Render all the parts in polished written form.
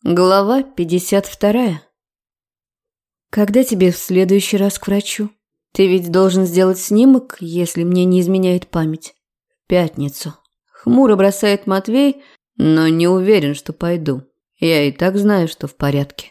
Глава 52. Когда тебе в следующий раз к врачу? Ты ведь должен сделать снимок, если мне не изменяет память. В пятницу. Хмуро бросает Матвей, но не уверен, что пойду. Я и так знаю, что в порядке.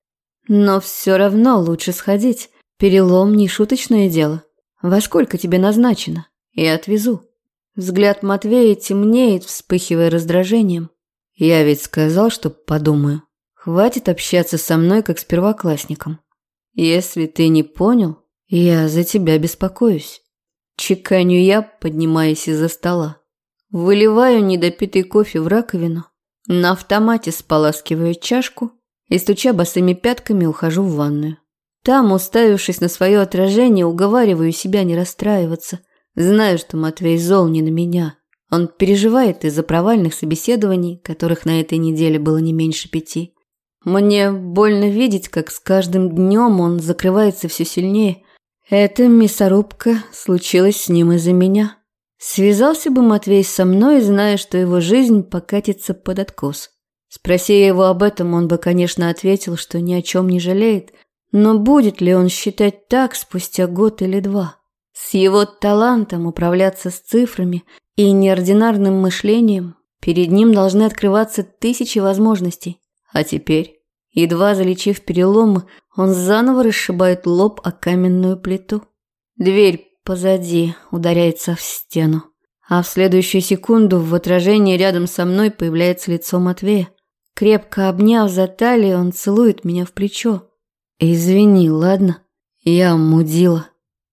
Но все равно лучше сходить. Перелом не шуточное дело. Во сколько тебе назначено? Я отвезу. Взгляд Матвея темнеет, вспыхивая раздражением. Я ведь сказал, что подумаю. Хватит общаться со мной, как с первоклассником. Если ты не понял, я за тебя беспокоюсь. Чеканю я, поднимаясь из-за стола. Выливаю недопитый кофе в раковину. На автомате споласкиваю чашку и, стуча босыми пятками, ухожу в ванную. Там, уставившись на свое отражение, уговариваю себя не расстраиваться. Знаю, что Матвей зол не на меня. Он переживает из-за провальных собеседований, которых на этой неделе было не меньше 5. Мне больно видеть, как с каждым днем он закрывается все сильнее. Эта мясорубка случилась с ним из-за меня. Связался бы Матвей со мной, зная, что его жизнь покатится под откос. Спроси я его об этом, он бы, конечно, ответил, что ни о чем не жалеет. Но будет ли он считать так спустя год или 2? С его талантом управляться с цифрами и неординарным мышлением перед ним должны открываться тысячи возможностей. А теперь, едва залечив переломы, он заново расшибает лоб о каменную плиту. Дверь позади ударяется в стену, а в следующую секунду в отражении рядом со мной появляется лицо Матвея. Крепко обняв за талию, он целует меня в плечо. «Извини, ладно? Я мудила».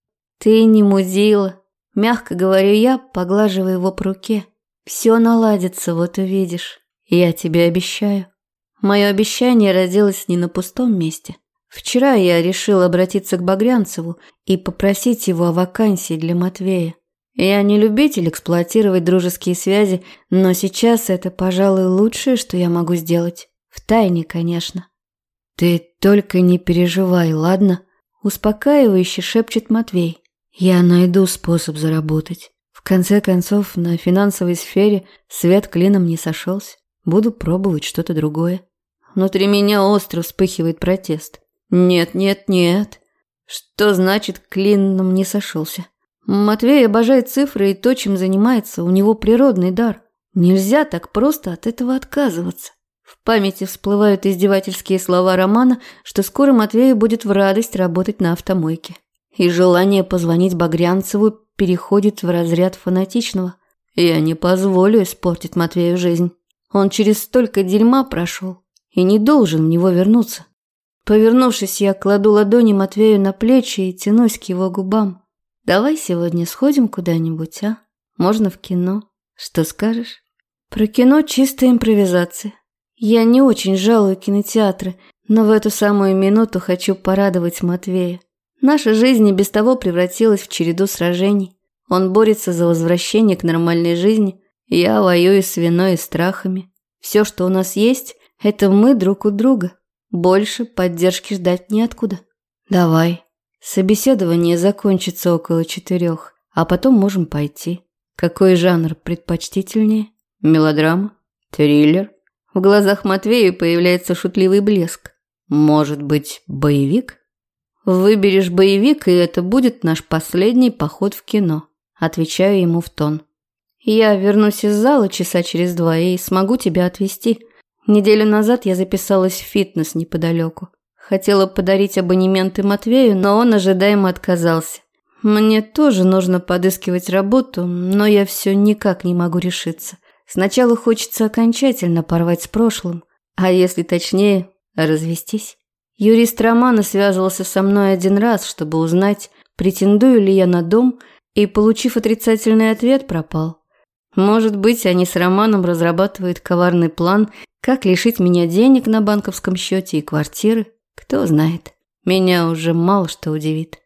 «Ты не мудила», – мягко говорю я, поглаживая его по руке. «Все наладится, вот увидишь. Я тебе обещаю». Мое обещание родилось не на пустом месте. Вчера я решила обратиться к Багрянцеву и попросить его о вакансии для Матвея. Я не любитель эксплуатировать дружеские связи, но сейчас это, пожалуй, лучшее, что я могу сделать. Втайне, конечно. «Ты только не переживай, ладно?» – успокаивающе шепчет Матвей. «Я найду способ заработать. В конце концов, на финансовой сфере свет клином не сошелся. Буду пробовать что-то другое». Внутри меня остро вспыхивает протест. «Нет, нет, нет. Что значит клином не сошелся? Матвей обожает цифры и то, чем занимается, у него природный дар. Нельзя так просто от этого отказываться». В памяти всплывают издевательские слова Романа, что скоро Матвею будет в радость работать на автомойке. И желание позвонить Багрянцеву переходит в разряд фанатичного. Я не позволю испортить Матвею жизнь. Он через столько дерьма прошел и не должен в него вернуться. Повернувшись, я кладу ладони Матвею на плечи и тянусь к его губам. «Давай сегодня сходим куда-нибудь, а? Можно в кино. Что скажешь?» Про кино чистая импровизация. Я не очень жалую кинотеатры, но в эту самую минуту хочу порадовать Матвея. Наша жизнь и без того превратилась в череду сражений. Он борется за возвращение к нормальной жизни, я воюю с виной и страхами. Все, что у нас есть, это мы друг у друга. Больше поддержки ждать неоткуда. Давай. Собеседование закончится около 4, а потом можем пойти. Какой жанр предпочтительнее? Мелодрама? Триллер? В глазах Матвея появляется шутливый блеск. Может быть, боевик? Выберешь боевик, и это будет наш последний поход в кино. Отвечаю ему в тон. Я вернусь из зала часа через 2 и смогу тебя отвезти. Неделю назад я записалась в фитнес неподалеку. Хотела подарить абонементы Матвею, но он ожидаемо отказался. Мне тоже нужно подыскивать работу, но я все никак не могу решиться. Сначала хочется окончательно порвать с прошлым, а если точнее, развестись. Юрист Романа связывался со мной 1 раз, чтобы узнать, претендую ли я на дом, и, получив отрицательный ответ, пропал. Может быть, они с Романом разрабатывают коварный план, как лишить меня денег на банковском счете и квартиры. Кто знает, меня уже мало что удивит.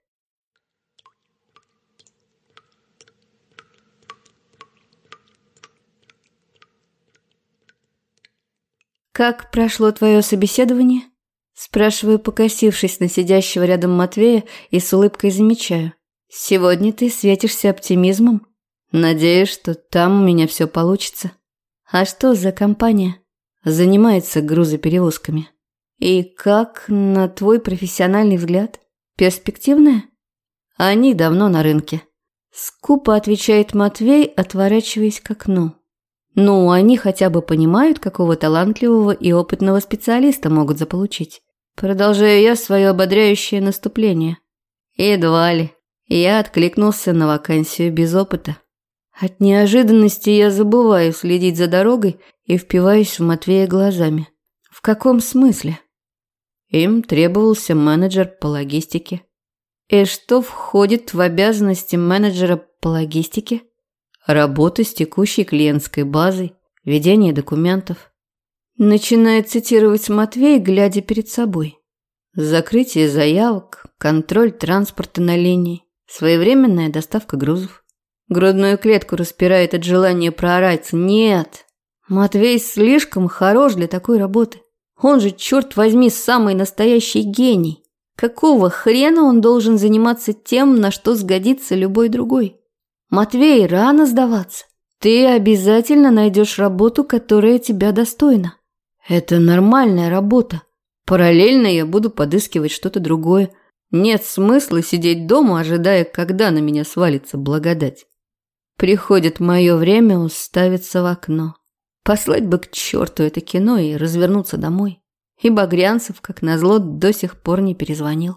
«Как прошло твое собеседование?» Спрашиваю, покосившись на сидящего рядом Матвея, и с улыбкой замечаю. «Сегодня ты светишься оптимизмом. Надеюсь, что там у меня все получится». «А что за компания?» занимается грузоперевозками. И как, на твой профессиональный взгляд, перспективная? Они давно на рынке. Скупо отвечает Матвей, отворачиваясь к окну. Ну, они хотя бы понимают, какого талантливого и опытного специалиста могут заполучить. Продолжаю я свое ободряющее наступление. Едва ли. Я откликнулся на вакансию без опыта. От неожиданности я забываю следить за дорогой и впиваюсь в Матвея глазами. В каком смысле? Им требовался менеджер по логистике. И что входит в обязанности менеджера по логистике? Работа с текущей клиентской базой, ведение документов. Начинает цитировать Матвей, глядя перед собой. Закрытие заявок, контроль транспорта на линии, своевременная доставка грузов. Грудную клетку распирает от желания проорать. Нет, Матвей слишком хорош для такой работы. Он же, черт возьми, самый настоящий гений. Какого хрена он должен заниматься тем, на что сгодится любой другой? Матвей, рано сдаваться. Ты обязательно найдешь работу, которая тебя достойна. Это нормальная работа. Параллельно я буду подыскивать что-то другое. Нет смысла сидеть дома, ожидая, когда на меня свалится благодать. Приходит мое время уставиться в окно. Послать бы к черту это кино и развернуться домой. И Багрянцев, как назло, до сих пор не перезвонил.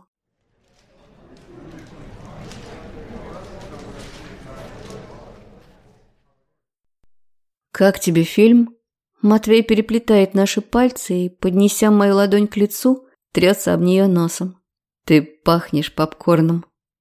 «Как тебе фильм?» Матвей переплетает наши пальцы и, поднеся мою ладонь к лицу, трется об нее носом. «Ты пахнешь попкорном».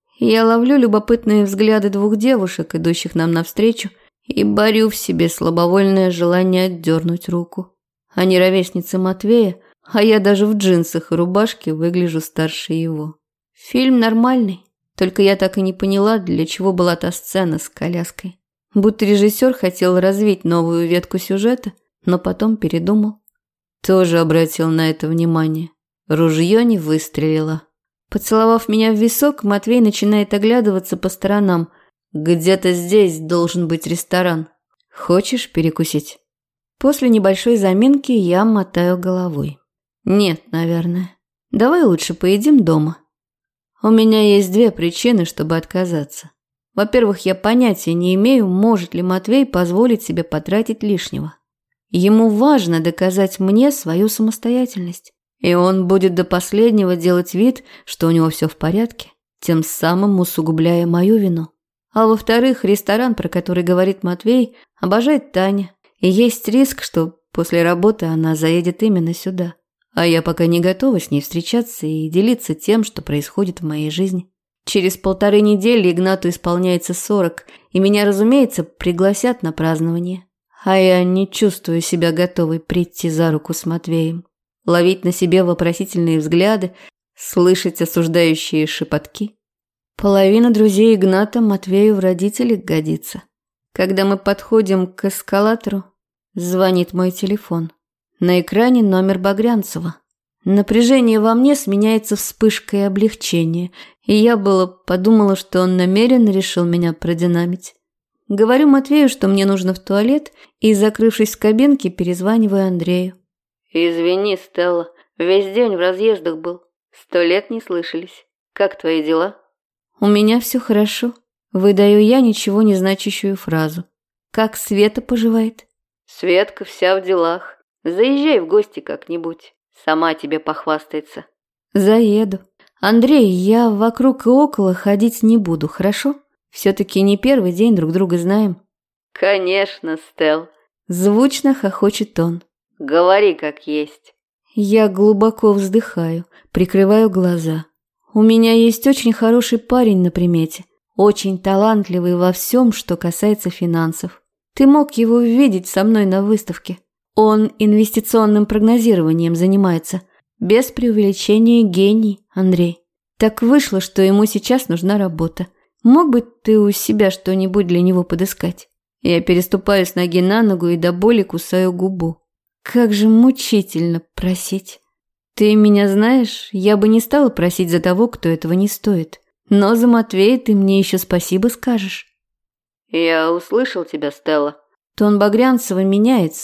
Я ловлю любопытные взгляды двух девушек, идущих нам навстречу, и борю в себе слабовольное желание отдернуть руку. Они ровесницы Матвея, а я даже в джинсах и рубашке выгляжу старше его. Фильм нормальный, только я так и не поняла, для чего была та сцена с коляской. Будто режиссер хотел развить новую ветку сюжета, но потом передумал. Тоже обратил на это внимание. Ружье не выстрелило. Поцеловав меня в висок, Матвей начинает оглядываться по сторонам. Где-то здесь должен быть ресторан. Хочешь перекусить? После небольшой заминки я мотаю головой. Нет, наверное. Давай лучше поедим дома. У меня есть две причины, чтобы отказаться. Во-первых, я понятия не имею, может ли Матвей позволить себе потратить лишнего. Ему важно доказать мне свою самостоятельность. И он будет до последнего делать вид, что у него все в порядке, тем самым усугубляя мою вину. А во-вторых, ресторан, про который говорит Матвей, обожает Таня. И есть риск, что после работы она заедет именно сюда. А я пока не готова с ней встречаться и делиться тем, что происходит в моей жизни. Через 1,5 недели Игнату исполняется 40, и меня, разумеется, пригласят на празднование. А я не чувствую себя готовой прийти за руку с Матвеем, ловить на себе вопросительные взгляды, слышать осуждающие шепотки. Половина друзей Игната Матвею в родители годится. Когда мы подходим к эскалатору, звонит мой телефон. На экране номер Багрянцева. Напряжение во мне сменяется вспышкой облегчения, и я было подумала, что он намеренно решил меня продинамить. Говорю Матвею, что мне нужно в туалет, и, закрывшись в кабинке, перезваниваю Андрею. «Извини, Стелла, весь день в разъездах был. 100 лет не слышались. Как твои дела?» «У меня все хорошо», – выдаю я ничего не значащую фразу. «Как Света поживает?» «Светка вся в делах. Заезжай в гости как-нибудь. Сама тебе похвастается». «Заеду. Андрей, я вокруг и около ходить не буду, хорошо? Все-таки не первый день друг друга знаем». «Конечно, Стелл», – звучно хохочет он. «Говори как есть». Я глубоко вздыхаю, прикрываю глаза. У меня есть очень хороший парень на примете, очень талантливый во всем, что касается финансов. Ты мог его видеть со мной на выставке. Он инвестиционным прогнозированием занимается. Без преувеличения гений, Андрей. Так вышло, что ему сейчас нужна работа. Мог бы ты у себя что-нибудь для него подыскать? Я переступаю с ноги на ногу и до боли кусаю губу. Как же мучительно просить. Ты меня знаешь, я бы не стала просить за того, кто этого не стоит. Но за Матвея ты мне еще спасибо скажешь. Я услышал тебя, Стелла. Тон Багрянцева меняется,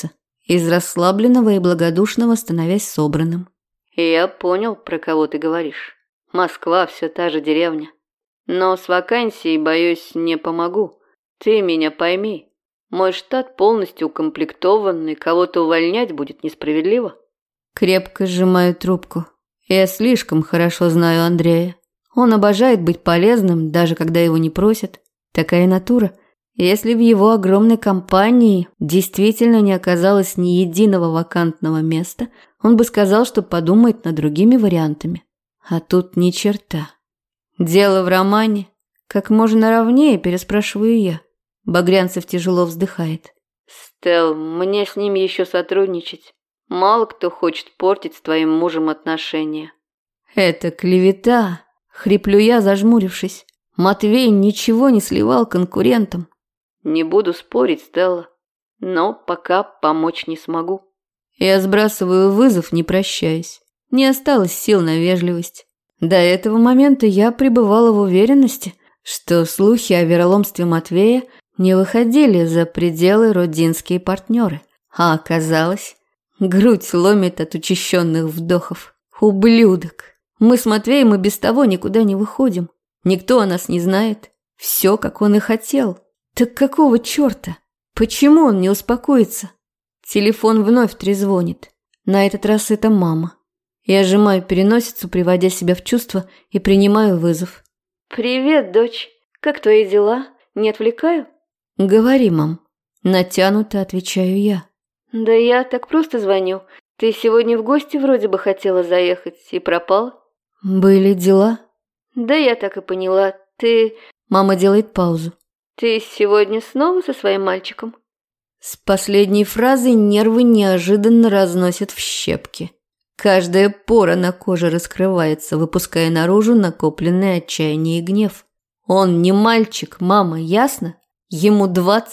из расслабленного и благодушного становясь собранным. «Я понял, про кого ты говоришь. Москва все та же деревня. Но с вакансией, боюсь, не помогу. Ты меня пойми. Мой штат полностью укомплектован, и кого-то увольнять будет несправедливо». Крепко сжимаю трубку. Я слишком хорошо знаю Андрея. Он обожает быть полезным, даже когда его не просят. Такая натура. Если в его огромной компании действительно не оказалось ни единого вакантного места, он бы сказал, что подумает над другими вариантами. А тут ни черта. «Дело в романе?» Как можно ровнее, переспрашиваю я. Багрянцев тяжело вздыхает. «Стелл, мне с ним еще сотрудничать. Мало кто хочет портить с твоим мужем отношения». «Это клевета», — хриплю я, зажмурившись. «Матвей ничего не сливал конкурентам». «Не буду спорить, Стелла, но пока помочь не смогу». Я сбрасываю вызов, не прощаясь. Не осталось сил на вежливость. До этого момента я пребывала в уверенности, что слухи о вероломстве Матвея не выходили за пределы родинские партнеры. А оказалось, грудь ломит от учащенных вдохов. Ублюдок! Мы с Матвеем и без того никуда не выходим. Никто о нас не знает. Все, как он и хотел. Так какого черта? Почему он не успокоится? Телефон вновь трезвонит. На этот раз это мама. Я сжимаю переносицу, приводя себя в чувство, и принимаю вызов. «Привет, дочь. Как твои дела? Не отвлекаю?» «Говори, мам». Натянуто отвечаю я. «Да я так просто звоню. Ты сегодня в гости вроде бы хотела заехать и пропала». «Были дела?» «Да я так и поняла. Ты...» Мама делает паузу. «Ты сегодня снова со своим мальчиком?» С последней фразой нервы неожиданно разносят в щепки. Каждая пора на коже раскрывается, выпуская наружу накопленное отчаяние и гнев. Он не мальчик, мама, ясно? Ему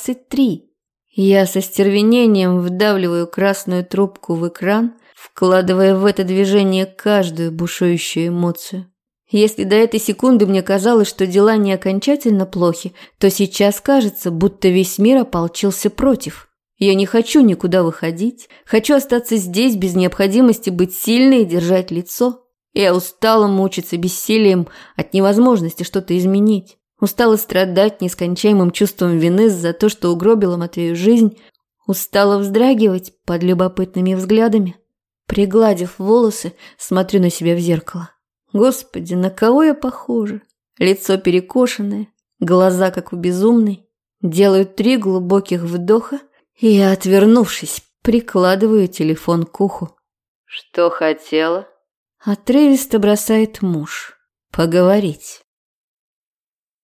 23. Я со стервенением вдавливаю красную трубку в экран, вкладывая в это движение каждую бушующую эмоцию. Если до этой секунды мне казалось, что дела не окончательно плохи, то сейчас кажется, будто весь мир ополчился против. Я не хочу никуда выходить, хочу остаться здесь без необходимости быть сильной и держать лицо. Я устала мучиться бессилием от невозможности что-то изменить. Устала страдать нескончаемым чувством вины за то, что угробила Матвею жизнь. Устала вздрагивать под любопытными взглядами. Пригладив волосы, смотрю на себя в зеркало. Господи, на кого я похожа? Лицо перекошенное, глаза как у безумной. Делаю 3 глубоких вдоха и, отвернувшись, прикладываю телефон к уху. «Что хотела?» Отрывисто бросает муж. «Поговорить».